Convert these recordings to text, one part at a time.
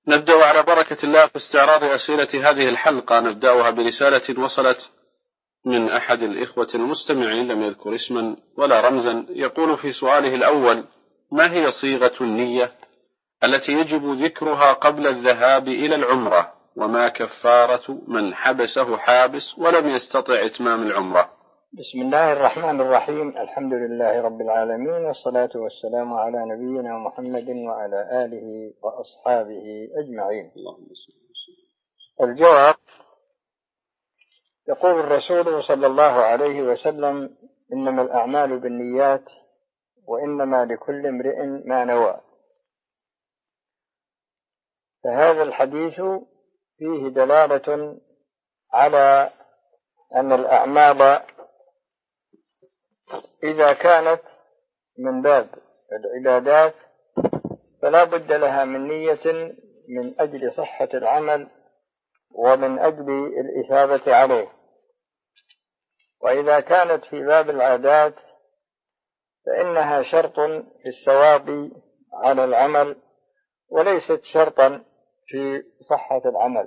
نبدأ على بركة الله في استعراض أسئلة هذه الحلقة. نبدأها برسالة وصلت من أحد الإخوة المستمعين لم يذكر اسما ولا رمزا. يقول في سؤاله الأول: ما هي صيغة النية التي يجب ذكرها قبل الذهاب إلى العمرة؟ وما كفارة من حبسه حابس ولم يستطع إتمام العمرة؟ بسم الله الرحمن الرحيم. الحمد لله رب العالمين، والصلاة والسلام على نبينا محمد وعلى آله وأصحابه أجمعين. الجواب: يقول الرسول صلى الله عليه وسلم: إنما الأعمال بالنيات وإنما لكل امرئ ما نوى. فهذا الحديث فيه دلالة على أن الأعمال إذا كانت من باب العبادات فلا بد لها من نية من أجل صحة العمل ومن أجل الإثابة عليه، وإذا كانت في باب العادات فإنها شرط في الثواب على العمل وليست شرطا في صحة العمل.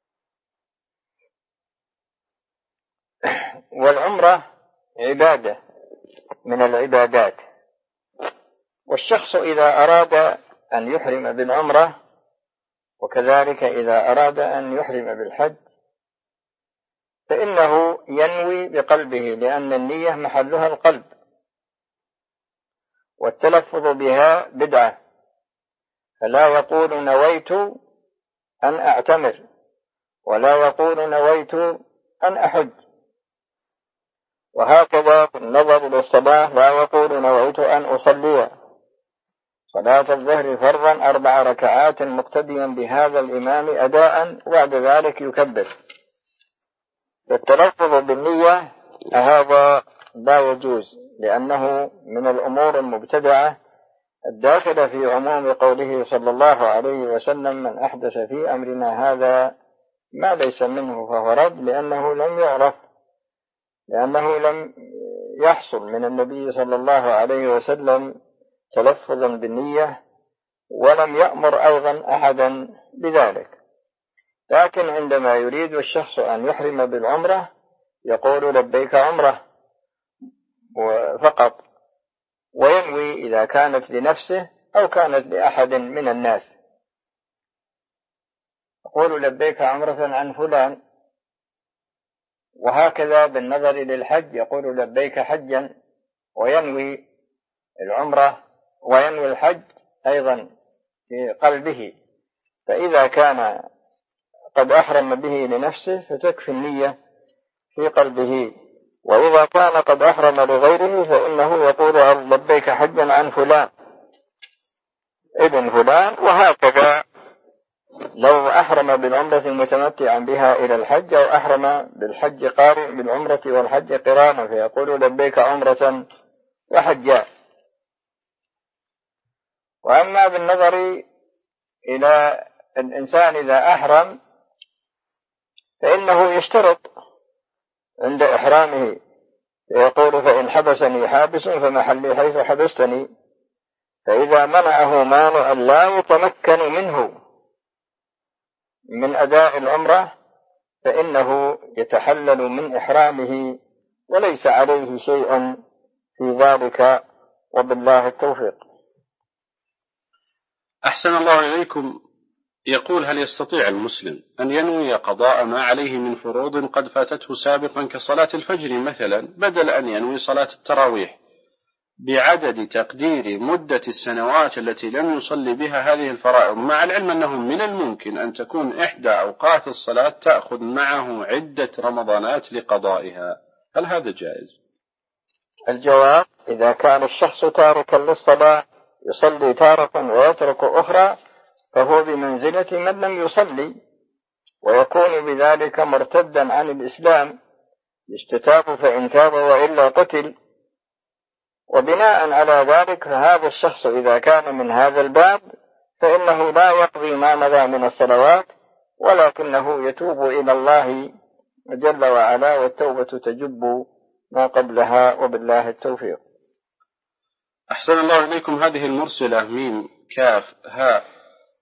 والعمرة عبادة من العبادات، والشخص إذا أراد أن يحرم بالعمرة وكذلك إذا أراد أن يحرم بالحج فإنه ينوي بقلبه، لأن النية محلها القلب، والتلفظ بها بدعة، فلا يقول نويت أن أعتمر ولا يقول نويت أن أحج. وهكذا في النظر إلى الصلاة لا يقول نويت أن أصلي صلاة الظهر فرضا 4 ركعات مقتديا بهذا الإمام أداء وبعد ذلك يكبر. التلفظ بالنية هذا لا يجوز، لأنه من الأمور المبتدعة الداخلة في عموم قوله صلى الله عليه وسلم: من أحدث في أمرنا هذا ما ليس منه فهو رد، لأنه لم يحصل من النبي صلى الله عليه وسلم تلفظا بالنية، ولم يأمر أيضا أحدا بذلك. لكن عندما يريد الشخص أن يحرم بالعمرة يقول لبيك عمرة فقط، وينوي إذا كانت لنفسه أو كانت لأحد من الناس. يقول لبيك عمرة عن فلان. وهكذا بالنظر للحج يقول لبيك حجا، وينوي العمرة وينوي الحج أيضا في قلبه. فإذا كان قد أحرم به لنفسه فتكفي النية في قلبه، وإذا كان قد أحرم لغيره فإنه يقول لبيك حجا عن فلان ابن فلان. وهكذا لو أحرم بالعمرة متمتعا بها إلى الحج، أو أحرم بالحج قارن بالعمرة والحج قرانا فيقول لبيك عمرة وحجا. وأما بالنظر إلى الإنسان إذا أحرم فإنه يشترط عند إحرامه، فيقول: فإن حبسني حابس فمحلي حيث حبستني. فإذا منعه مانع لا يتمكن منه من أداء العمرة فإنه يتحلل من إحرامه وليس عليه شيء في ذلك، وبالله التوفيق. أحسن الله إليكم. يقول: هل يستطيع المسلم أن ينوي قضاء ما عليه من فروض قد فاتته سابقا كصلاة الفجر مثلا، بدل أن ينوي صلاة التراويح، بعدد تقدير مدة السنوات التي لم يصلي بها هذه الفرائض، مع العلم أنه من الممكن أن تكون إحدى أوقات الصلاة تأخذ معه عدة رمضانات لقضائها؟ هل هذا جائز؟ الجواب: إذا كان الشخص تاركا للصلاة يصلي تارة ويترك أخرى فهو بمنزلة من لم يصلي، ويكون بذلك مرتدا عن الإسلام، يستتاب فإن تاب وإلا قتل. وبناء على ذلك فهذا الشخص إذا كان من هذا الباب فإنه لا يقضي ما مضى من الصلوات، ولكنه يتوب إلى الله جل وعلا، والتوبة تجب ما قبلها، وبالله التوفيق. أحسن الله إليكم. هذه المرسلة ميم كاف هاء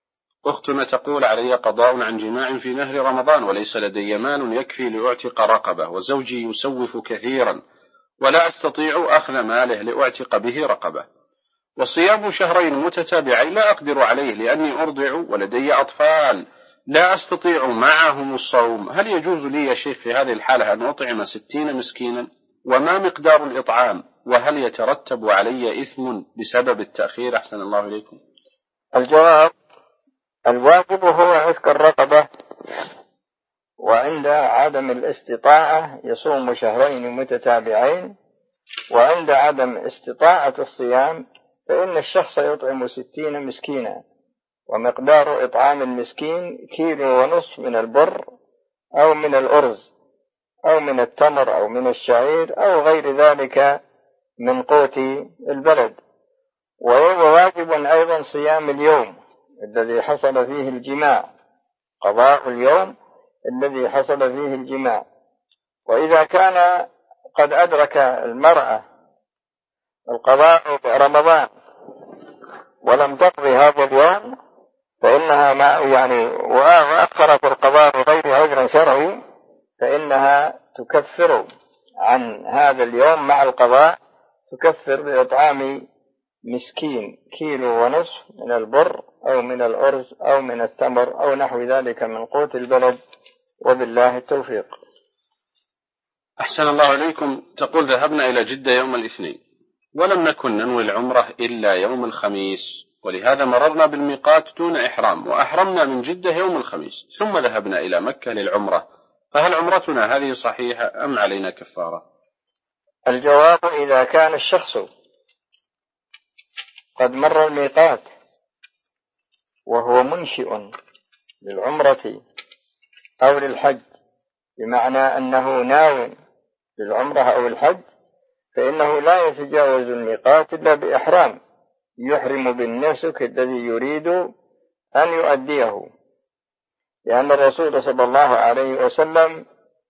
أختنا تقول: علي قضاء عن جماع في نهر رمضان وليس لدي مال يكفي لأعتق رقبة، وزوجي يسوف كثيرا ولا أستطيع أخذ ماله لأعتق به رقبة، وصيام شهرين متتابعين لا أقدر عليه لأني أرضع ولدي أطفال لا أستطيع معهم الصوم، هل يجوز لي يا شيخ في هذه الحالة أن أطعم 60 مسكينا؟ وما مقدار الإطعام؟ وهل يترتب علي إثم بسبب التأخير؟ أحسن الله إليكم. الجواب: الواجب هو عتق الرقبة، وعند عدم الاستطاعة يصوم شهرين متتابعين، وعند عدم استطاعة الصيام فإن الشخص يطعم 60 مسكينا، ومقدار إطعام المسكين 1.5 كيلو من البر أو من الأرز أو من التمر أو من الشعير أو غير ذلك من قوت البلد. وواجب أيضا صيام اليوم الذي حصل فيه الجماع، قضاء اليوم الذي حصل فيه الجماع. وإذا كان قد أدرك المرأة القضاء برمضان ولم تقضي هذا اليوم فإنها وأخرت القضاء بغير عذر شرعي فإنها تكفر عن هذا اليوم مع القضاء، تكفر بإطعام مسكين 1.5 كيلو من البر أو من الأرز أو من التمر أو نحو ذلك من قوت البلد، وبالله التوفيق. أحسن الله إليكم. تقول: ذهبنا إلى جدة يوم الاثنين ولم نكن ننوي العمرة إلا يوم الخميس، ولهذا مررنا بالميقات دون إحرام، وأحرمنا من جدة يوم الخميس، ثم ذهبنا إلى مكة للعمرة، فهل عمرتنا هذه صحيحة أم علينا كفارة؟ الجواب: إذا كان الشخص قد مر الميقات وهو منشئ للعمرة أو للحج، بمعنى أنه ناو للعمرة أو الحج، فإنه لا يتجاوز الميقات إلا بإحرام، يحرم بالنسك الذي يريد أن يؤديه، لأن الرسول صلى الله عليه وسلم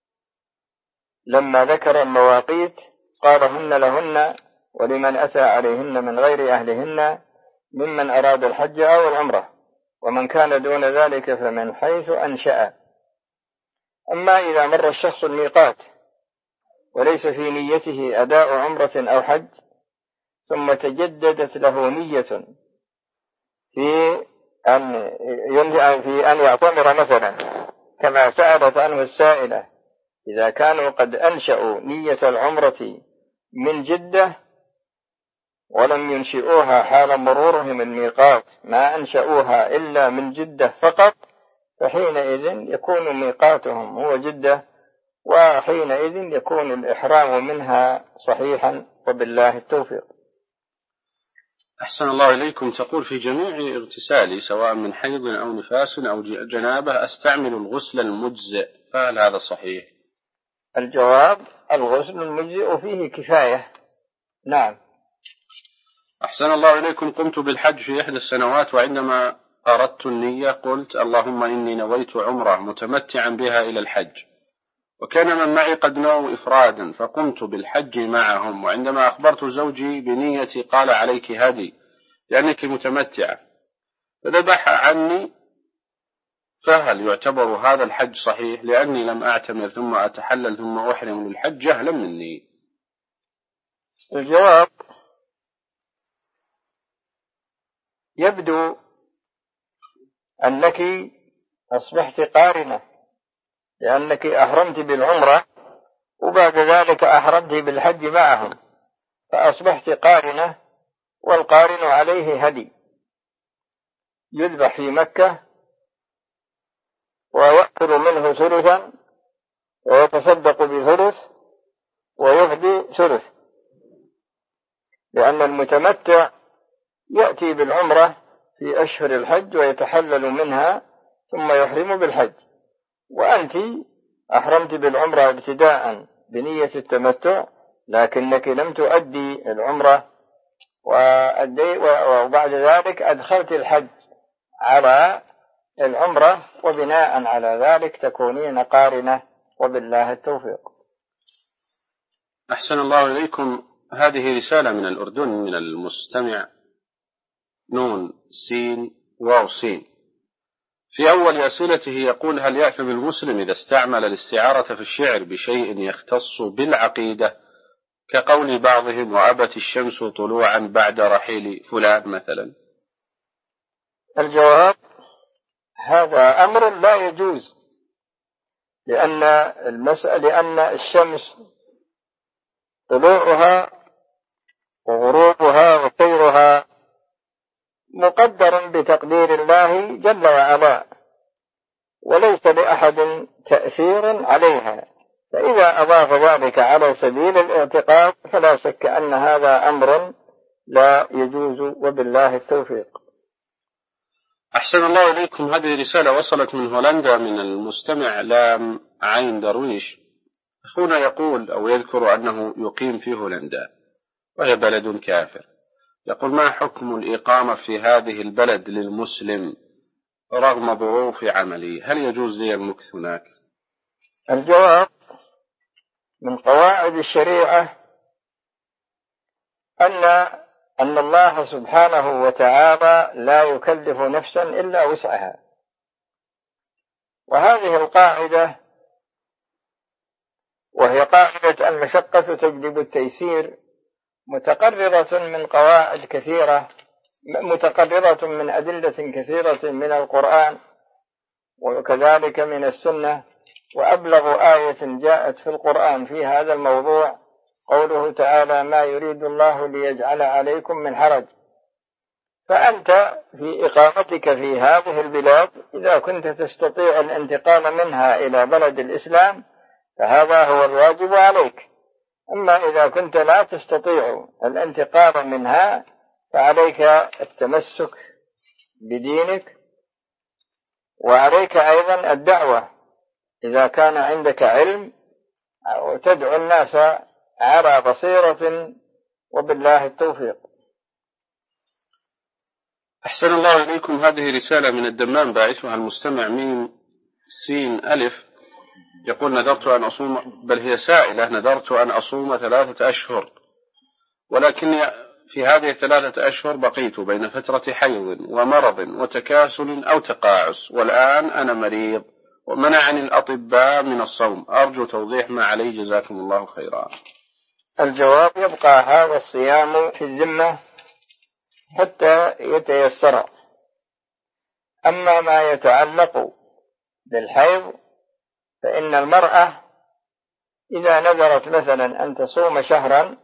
لما ذكر المواقيت قال: هن لهن ولمن أتى عليهن من غير أهلهن ممن أراد الحج أو العمرة، ومن كان دون ذلك فمن حيث أنشأ. أما إذا مر الشخص الميقات وليس في نيته أداء عمرة أو حج، ثم تجددت له نية في أن يعتمر مثلا، كما سألت عنه السائلة، إذا كانوا قد أنشأوا نية العمرة من جدة ولم ينشئوها حال مرورهم الميقات، ما أنشأوها إلا من جدة فقط، فحينئذ يكون ميقاتهم هو جدة، وحينئذ يكون الإحرام منها صحيحا، وبالله التوفيق. أحسن الله إليكم. تقول: في جميع اغتسالي سواء من حيض أو نفاس أو جنابة أستعمل الغسل المجزئ، فهل هذا صحيح؟ الجواب: الغسل المجزئ فيه كفاية. نعم. أحسن الله إليكم. قمت بالحج في 1 السنوات، وعندما أردت النية قلت: اللهم إني نويت عمرة متمتعا بها إلى الحج، وكان من معي قد نووا إفرادا، فقمت بالحج معهم، وعندما أخبرت زوجي بنيتي قال: عليك هدي لأنك متمتعة، فذبح عني، فهل يعتبر هذا الحج صحيح؟ لأني لم أعتمر ثم أتحلل ثم أحرم للحج جهلا مني. الجواب: يبدو أنك أصبحت قارنة، لأنك أحرمت بالعمرة وبعد ذلك أحرمت بالحج معهم، فأصبحت قارنة، والقارن عليه هدي يذبح في مكة ويأكل منه ثلثا ويتصدق بثلث ويهدي ثلث، لأن المتمتع يأتي بالعمرة في أشهر الحج ويتحلل منها ثم يحرم بالحج، وأنت أحرمت بالعمرة ابتداء بنية التمتع، لكنك لم تؤدي العمرة وبعد ذلك أدخلت الحج على العمرة، وبناء على ذلك تكونين قارنة، وبالله التوفيق. أحسن الله إليكم. هذه رسالة من الأردن من المستمع نون سين واو سين، في أول أسئلته يقول: هل يأثم المسلم إذا استعمل الاستعارة في الشعر بشيء يختص بالعقيدة كقول بعضهم: وأبت الشمس طلوعا بعد رحيل فلان مثلا؟ الجواب: هذا أمر لا يجوز، لأن الشمس طلوعها وغروبها وسيرها مقدر بتقدير الله جل وعلا، وليس لأحد تأثير عليها، فإذا أضاف ذلك على سبيل الاعتقاد فلا شك أن هذا أمر لا يجوز، وبالله التوفيق. أحسن الله إليكم. هذه رسالة وصلت من هولندا من المستمع لام عين درويش. أخونا يقول أو يذكر أنه يقيم في هولندا وهي بلد كافر. يقول: ما حكم الإقامة في هذه البلد للمسلم رغم ظروف عمله؟ هل يجوز لي المكث هناك؟ الجواب: من قواعد الشريعة أن الله سبحانه وتعالى لا يكلف نفسا إلا وسعها، وهذه القاعدة وهي قاعدة المشقة تجلب التيسير متقررة من قواعد كثيرة، متقررة من أدلة كثيرة من القرآن وكذلك من السنة. وأبلغ آية جاءت في القرآن في هذا الموضوع قوله تعالى: ما يريد الله ليجعل عليكم من حرج. فأنت في إقامتك في هذه البلاد إذا كنت تستطيع الانتقال منها إلى بلد الإسلام فهذا هو الواجب عليك، أما إذا كنت لا تستطيع الانتقال منها فعليك التمسك بدينك، وعليك أيضا الدعوة إذا كان عندك علم، وتدعو الناس على بصيرة، وبالله التوفيق. أحسن الله إليكم. هذه رسالة من الدمام باعثها المستمع ميم سين ألف. يقول: نذرت أن أصوم، بل هي سائلة: نذرت أن أصوم 3 أشهر، ولكن في هذه 3 أشهر بقيت بين فترة حيض ومرض وتكاسل أو تقاعس، والآن أنا مريض ومنعني الأطباء من الصوم. أرجو توضيح ما علي، جزاكم الله خيرا. الجواب: يبقى هذا الصيام في الذمة حتى يتيسر. أما ما يتعلق بالحيض فإن المرأة إذا نذرت مثلا أن تصوم شهرا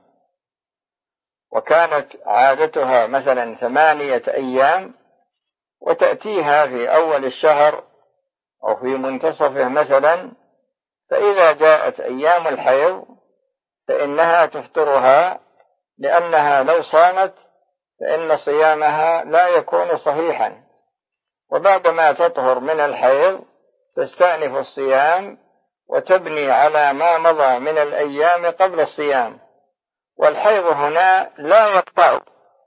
وكانت عادتها مثلا 8 أيام، وتأتيها في أول الشهر أو في منتصفه مثلا، فإذا جاءت أيام الحيض فإنها تفطرها، لأنها لو صامت فإن صيامها لا يكون صحيحا، وبعدما تطهر من الحيض تستأنف الصيام وتبني على ما مضى من الأيام قبل الصيام. والحيض هنا لا يقطع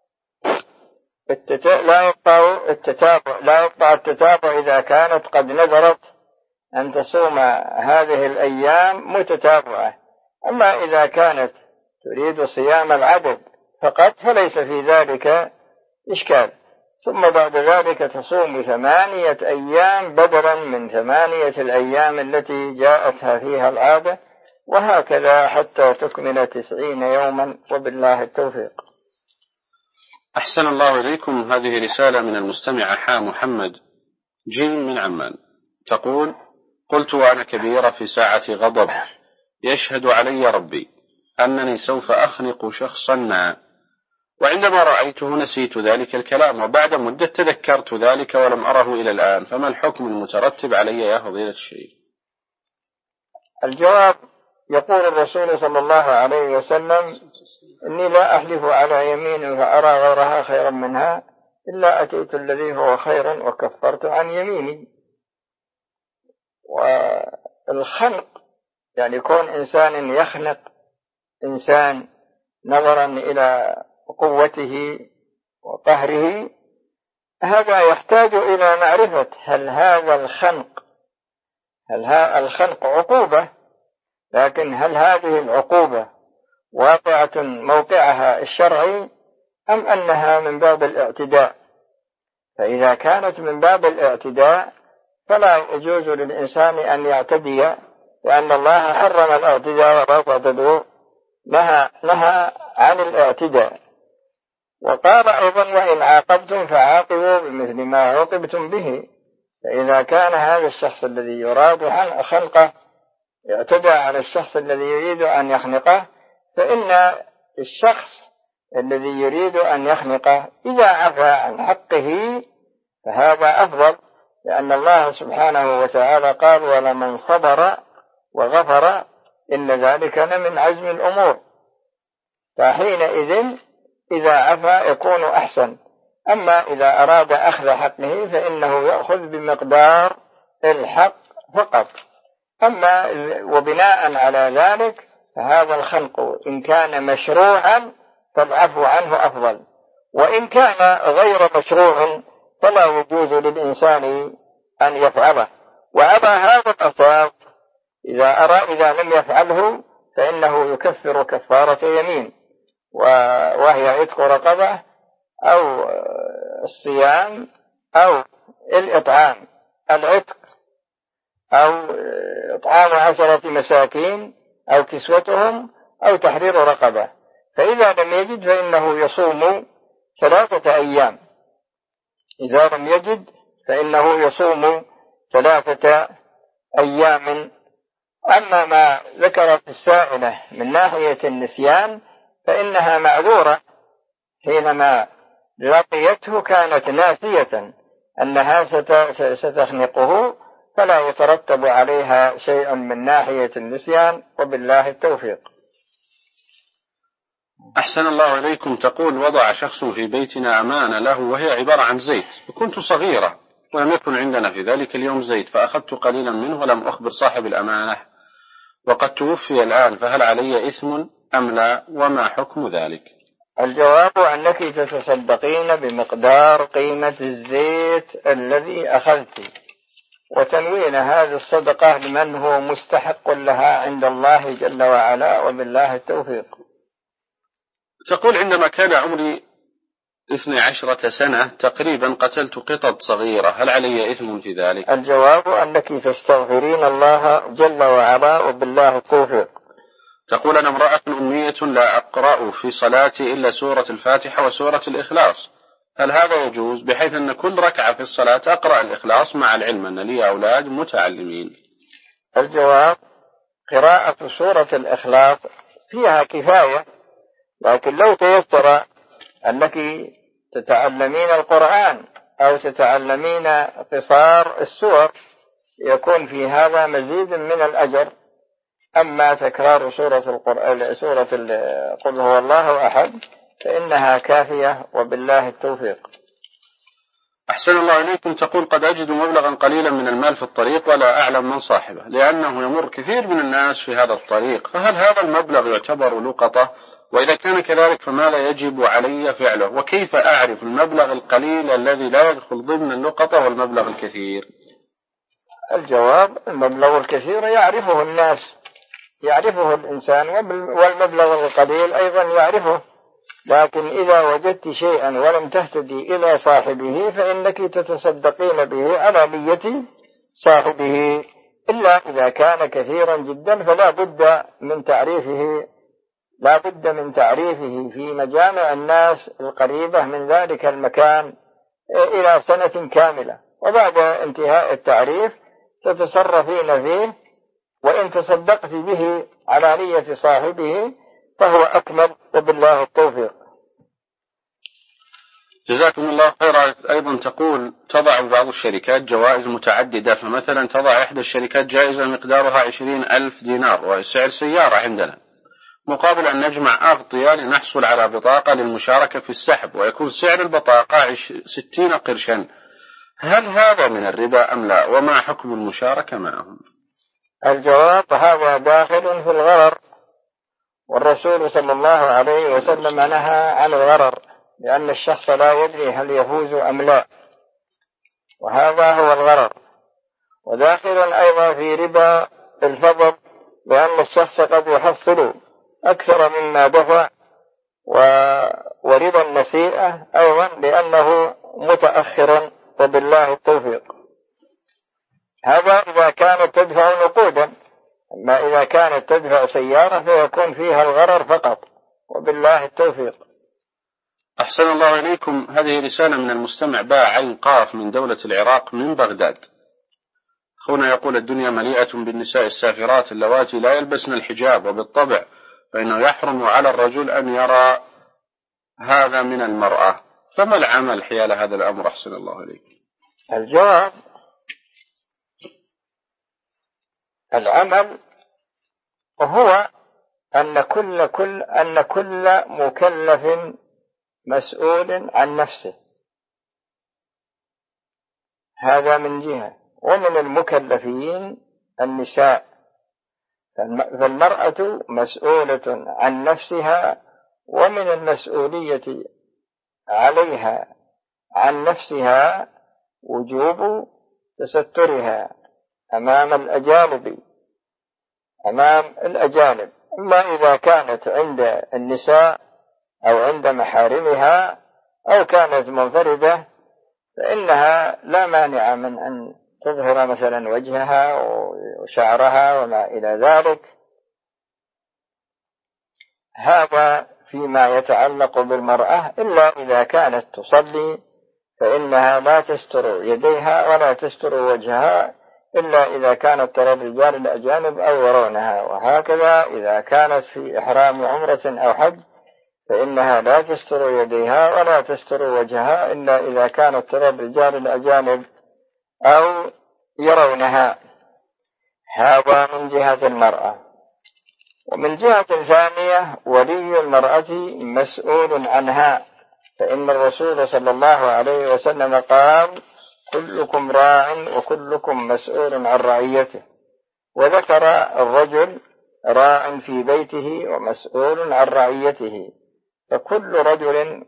التتابع إذا كانت قد نذرت أن تصوم هذه الأيام متتابعة. أما إذا كانت تريد صيام العدد فقط فليس في ذلك إشكال، ثم بعد ذلك تصوم 8 أيام بدلا من 8 الأيام التي جاءتها فيها العادة، وهكذا حتى تكمل 90 يوما، وبالله التوفيق. أحسن الله إليكم. هذه رسالة من المستمع حا محمد جيم من عمان. تقول: قلت وأنا كبيرة في ساعة غضب يشهد علي ربي أنني سوف أخنق شخصا ما، وعندما رأيته نسيت ذلك الكلام، وبعد مدة تذكرت ذلك ولم أره إلى الآن، فما الحكم المترتب علي يا فضيلة الشيخ؟ الجواب: يقول الرسول صلى الله عليه وسلم: إني لا أحلف على يمين فأرى غيرها خيرا منها إلا أتيت الذي هو خير وكفرت عن يميني. والخنق يعني كون إنسان يخنق إنسان نظرا إلى قوته وقهره، هذا يحتاج إلى معرفة هل هذا الخنق عقوبة، لكن هل هذه العقوبة واقعة موقعها الشرعي أم أنها من باب الاعتداء؟ فإذا كانت من باب الاعتداء فلا يجوز للإنسان أن يعتدي، لأن الله حرم الاعتداء ولا تعتدوا، نهى عن الاعتداء. وقال أيضا: وإن عاقبتم فعاقبوا بمثل ما عوقبتم به. فإذا كان هذا الشخص الذي يراد خلقه اعتدى على الشخص الذي يريد أن يخنقه، فإن الشخص الذي يريد أن يخنقه إذا عفى عن حقه فهذا أفضل، لأن الله سبحانه وتعالى قال: ولمن صبر وغفر إن ذلك لمن عزم الأمور. فحينئذ إذا عفى يكون أحسن. أما إذا أراد أخذ حقه فإنه يأخذ بمقدار الحق فقط. أما وبناء على ذلك فهذا الخنق إن كان مشروعا فالعفو عنه أفضل، وإن كان غير مشروع فلا يجوز للإنسان أن يفعله. وعلى هذا الأساس إذا لم يفعله فإنه يكفر كفارة يمين، وهي عتق رقبة أو الصيام أو الإطعام، العتق أو إطعام 10 مساكين أو كسوتهم أو تحرير رقبة. فإذا لم يجد فإنه يصوم 3 أيام. إذا لم يجد فإنه يصوم 3 أيام. أما ما ذكرت السائلة من ناحية النسيان فإنها معذورة، حينما لقيته كانت ناسية أنها ستخنقه، فلا يترتب عليها شيء من ناحية النسيان، وبالله التوفيق. أحسن الله إليكم. تقول: وضع شخص في بيتنا أمانة له وهي عبارة عن زيت، وكنت صغيرة ولم يكن عندنا في ذلك اليوم زيت، فأخذت قليلا منه ولم أخبر صاحب الأمانة وقد توفي الآن، فهل علي إثم أم لا، وما حكم ذلك؟ الجواب أنك تتصدقين بمقدار قيمة الزيت الذي أخذت، وتنوين هذه الصدقة لمن هو مستحق لها عند الله جل وعلا، وبالله التوفيق. تقول: عندما كان عمري 12 سنة تقريبا قتلت قطط صغيرة، هل علي إثم في ذلك؟ الجواب أنك تستغفرين الله جل وعلا، وبالله التوفيق. تقول: أنا امرأة أمية لا أقرأ في صلاتي إلا سورة الفاتحة وسورة الإخلاص، هل هذا يجوز، بحيث أن كل ركعة في الصلاة أقرأ الإخلاص مع العلم أن لي أولاد متعلمين؟ الجواب: قراءة سورة الإخلاص فيها كفاية، لكن لو تيسر أنك تتعلمين القرآن أو تتعلمين قصار السور يكون في هذا مزيد من الأجر. أما تكرار سورة قل هو الله أحد فإنها كافية، وبالله التوفيق. أحسن الله إليكم. تقول: قد أجد مبلغا قليلا من المال في الطريق ولا أعلم من صاحبه، لأنه يمر كثير من الناس في هذا الطريق، فهل هذا المبلغ يعتبر لقطة؟ وإذا كان كذلك فماذا يجب علي فعله؟ وكيف أعرف المبلغ القليل الذي لا يدخل ضمن اللقطة والمبلغ الكثير؟ الجواب: المبلغ الكثير يعرفه الناس، يعرفه الإنسان، والمبلغ القليل أيضا يعرفه، لكن إذا وجدت شيئا ولم تهتدي إلى صاحبه فإنك تتصدقين به على نية صاحبه، إلا إذا كان كثيرا جدا فلا بد من تعريفه في مجامع الناس القريبة من ذلك المكان إلى سنة كاملة، وبعد انتهاء التعريف تتصرفين فيه، وإن تصدقت به على نية صاحبه فهو أكمل، وبالله التوفيق. جزاكم الله خيرا. أيضا تقول: تضع بعض الشركات جوائز متعددة، فمثلا تضع إحدى الشركات جائزة مقدارها 20,000 دينار وسعر سيارة عندنا، مقابل أن نجمع أغطية لنحصل على بطاقة للمشاركة في السحب، ويكون سعر البطاقة 60 قرشا، هل هذا من الربا أم لا، وما حكم المشاركة معهم؟ الجواب: هذا داخل في الغرر، والرسول صلى الله عليه وسلم نهى عن الغرر، لأن الشخص لا يدري هل يفوز أم لا، وهذا هو الغرر. وداخل أيضا في ربا الفضل، لأن الشخص قد يحصل أكثر مما دفع، وربا النسيئة أيضا لأنه متأخر، وبالله التوفيق. هذا إذا كانت تدفع نقودا، أما إذا كانت تدفع سيارة فيكون فيها الغرر فقط، وبالله التوفيق. أحسن الله إليكم. هذه رسالة من المستمع باع عين قاف من دولة العراق من بغداد. أخونا يقول: الدنيا مليئة بالنساء السافرات اللواتي لا يلبسن الحجاب، وبالطبع فإنه يحرم على الرجل أن يرى هذا من المرأة، فما العمل حيال هذا الأمر؟ أحسن الله إليكم. الجواب: العمل هو أن كل مكلف مسؤول عن نفسه، هذا من جهة. ومن المكلفين النساء، فالمرأة مسؤولة عن نفسها، ومن المسؤولية عليها عن نفسها وجوب تسترها أمام الأجانب، أما إذا كانت عند النساء أو عند محارمها أو كانت منفردة فإنها لا مانع من أن تظهر مثلا وجهها وشعرها وما إلى ذلك. هذا فيما يتعلق بالمرأة، إلا إذا كانت تصلي فإنها لا تستر يديها ولا تستر وجهها إلا إذا كانت ترى الرجال الأجانب أو يرونها. وهكذا إذا كانت في إحرام عمرة أو حج فإنها لا تستر يديها ولا تستر وجهها إلا إذا كانت ترى الرجال الأجانب أو يرونها. هذا من جهة المرأة. ومن جهة ثانية ولي المرأة مسؤول عنها، فإن الرسول صلى الله عليه وسلم قال: كلكم راع وكلكم مسؤول عن رعيته، وذكر الرجل راع في بيته ومسؤول عن رعيته. فكل رجل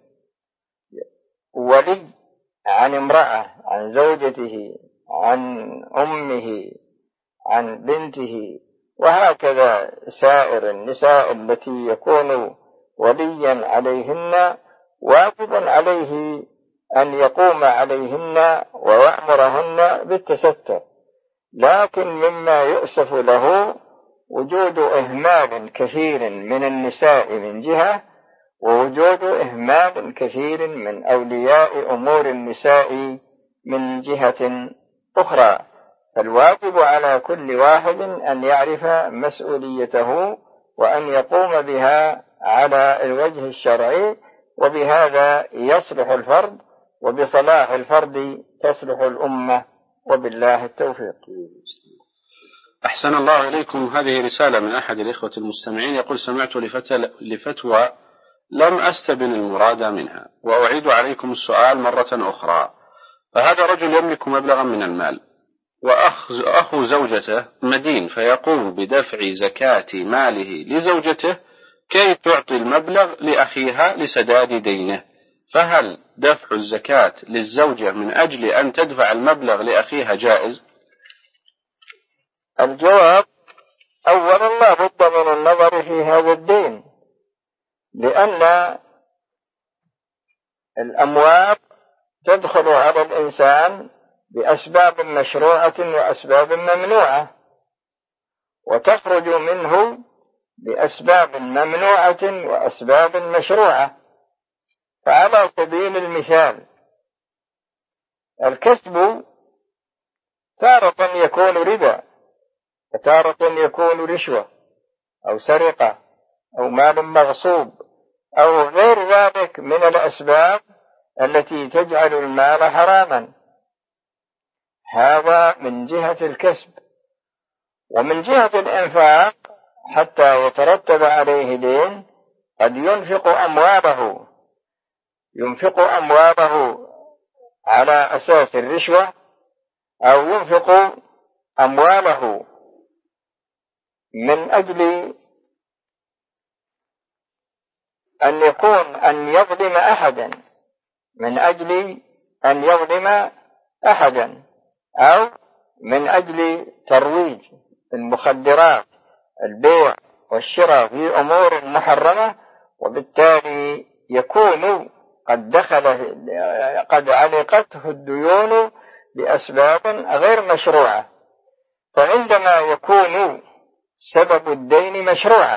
ولي عن امرأة، عن زوجته، عن أمه، عن بنته، وهكذا سائر النساء التي يكون وليا عليهن، واجب عليه أن يقوم عليهن ويأمرهن بالتستر. لكن مما يؤسف له وجود إهمال كثير من النساء من جهة، ووجود إهمال كثير من أولياء أمور النساء من جهة أخرى. فالواجب على كل واحد أن يعرف مسؤوليته وأن يقوم بها على الوجه الشرعي، وبهذا يصلح الفرد، وبصلاح الفرد تصلح الأمة، وبالله التوفيق. أحسن الله إليكم. هذه رسالة من أحد الإخوة المستمعين يقول: سمعت لفتوى لم أستبن المراد منها، وأعيد عليكم السؤال مرة أخرى. فهذا رجل يملك مبلغا من المال، وأخو زوجته مدين، فيقوم بدفع زكاة ماله لزوجته كي تعطي المبلغ لأخيها لسداد دينه، فهل دفع الزكاة للزوجة من أجل أن تدفع المبلغ لأخيها جائز؟ الجواب: أولا لا بد من النظر في هذا الدين، لأن الأموال تدخل على الإنسان بأسباب مشروعة وأسباب ممنوعة، وتخرج منه بأسباب ممنوعة وأسباب مشروعة. فعلى سبيل المثال، الكسب تارة يكون ربا، وتارة يكون رشوة أو سرقة أو مال مغصوب أو غير ذلك من الأسباب التي تجعل المال حراما. هذا من جهة الكسب. ومن جهة الإنفاق حتى يترتب عليه دين، قد ينفق أمواله على أساس الرشوة، أو ينفق أمواله من أجل أن يظلم أحدا، أو من أجل ترويج المخدرات، البيع والشراء في أمور محرمة، وبالتالي يكون قد علقته الديون بأسباب غير مشروعة. فعندما يكون سبب الدين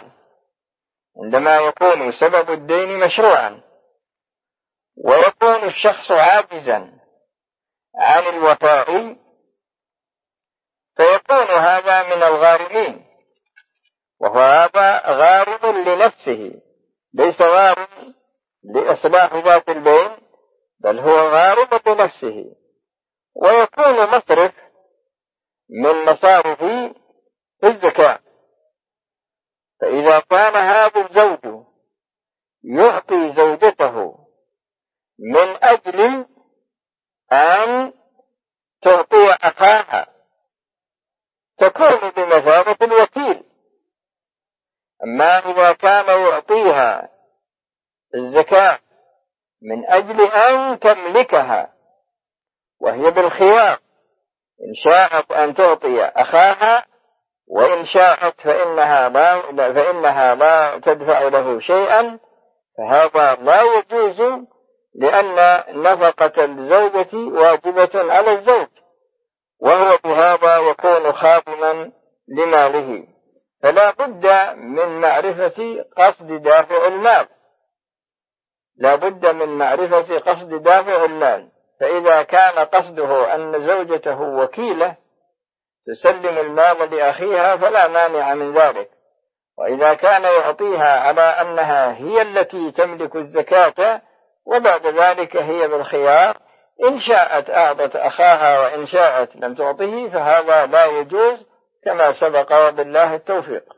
مشروعا ويكون الشخص عاجزا عن الوفاء فيكون هذا من الغارمين، وهو هذا غارم لنفسه، ليس غارم لإصلاح ذات البين، بل هو غارم لنفسه، ويكون مصرف من مصارف الزكاة. فإذا كان هذا الزوج يعطي زوجته من أجل أن تعطي أخاها تكون بمثابة الوكيل. أما إذا كان يعطيها الزكاة من أجل أن تملكها وهي بالخيار، إن شاءت أن تعطي أخاها، وإن شاءت فإنها لا تدفع له شيئا، فهذا لا يجوز، لأن نفقة الزوجة واجبة على الزوج، وهو بهذا يكون خادما لماله. فلا بد من معرفة قصد دافع المال، فإذا كان قصده أن زوجته وكيلة تسلم المال لأخيها فلا مانع من ذلك، وإذا كان يعطيها على أنها هي التي تملك الزكاة وبعد ذلك هي بالخيار، إن شاءت أعطت أخاها وإن شاءت لم تعطه، فهذا لا يجوز كما سبق، وبالله التوفيق.